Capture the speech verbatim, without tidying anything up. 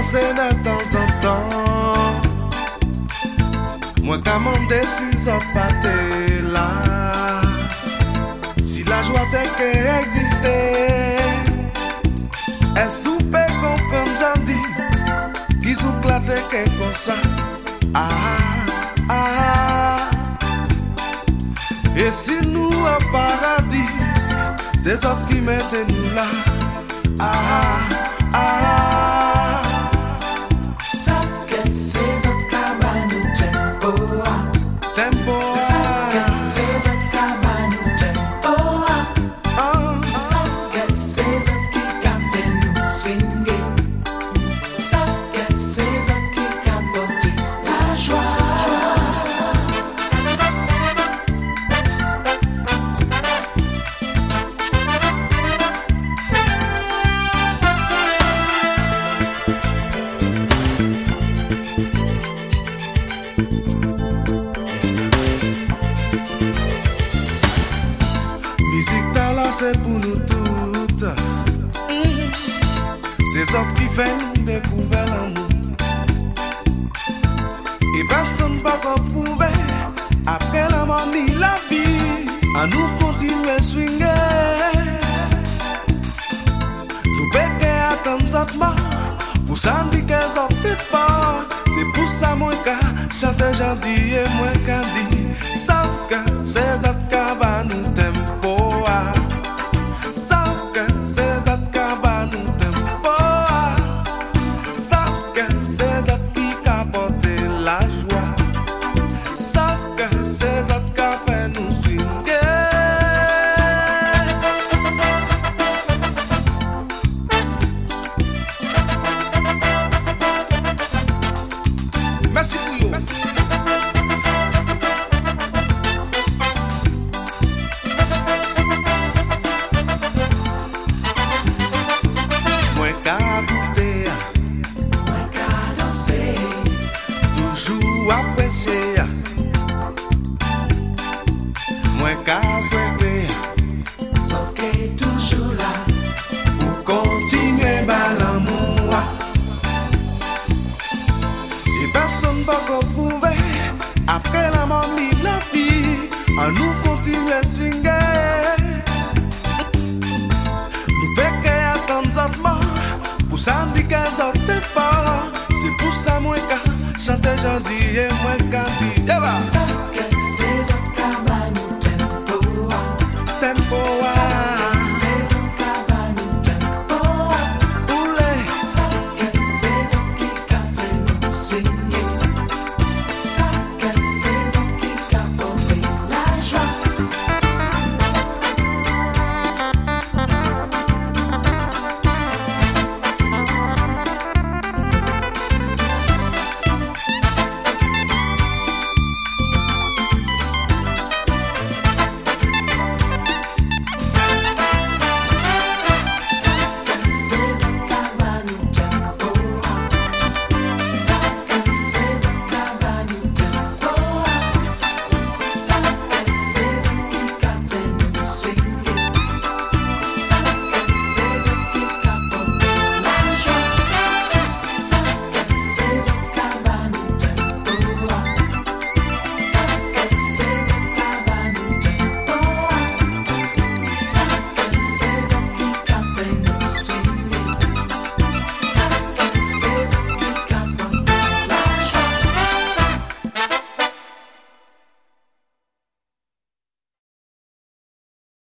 danser de temps en temps. Moi qu'à mon décision faté là. Si la joie t'est qu'exister, est-ce que vous pouvez comprendre, j'en dis, qui sont clatés que comme ça. Ah, ah. Et si nous au paradis, c'est autres qui mettent nous là. Ah, ah. Ça que c'est autres cabanes tempo. Tempo. Ça que c'est autres cabanes tempo. Ça que c'est autres qui café nous swinguer. Ça que c'est autres qui capotent la joie. Musique ta là c'est pour nous toutes. Mm. C'est autres qui fait nous découvrir l'amour. Et personne pas qu'on prouver. Après la mort ni la vie, à nous continuer à swinger. Nous péquer à tant d'autres morts. Pour ça me dit qu'elles ont plus fort. C'est pour ça moi qu'à chanter gentil et moi qu'à dire. Sauf que ces autres cabanes nous tempo. Sauf que ces autres cabanes nous tempo. Sauf que ces autres qui capotent la joie. Sauf que ces autres cafés nous swinguer. Merci pour vous. Merci. Moi qu'à goûter, Moi qu'à danser, toujours apprécier. Moi qu'à souhaiter, sauf que toujours là. pour continuer par l'amour. Et personne va prouver. Après la mort ni la vie, à nous continuer à swinger. Nous péquer à tant d'autres morts. Pour ça me dit qu'elles ont plus fort. C'est pour ça moi qu'à chanter gentil et moi qu'à dire. Ça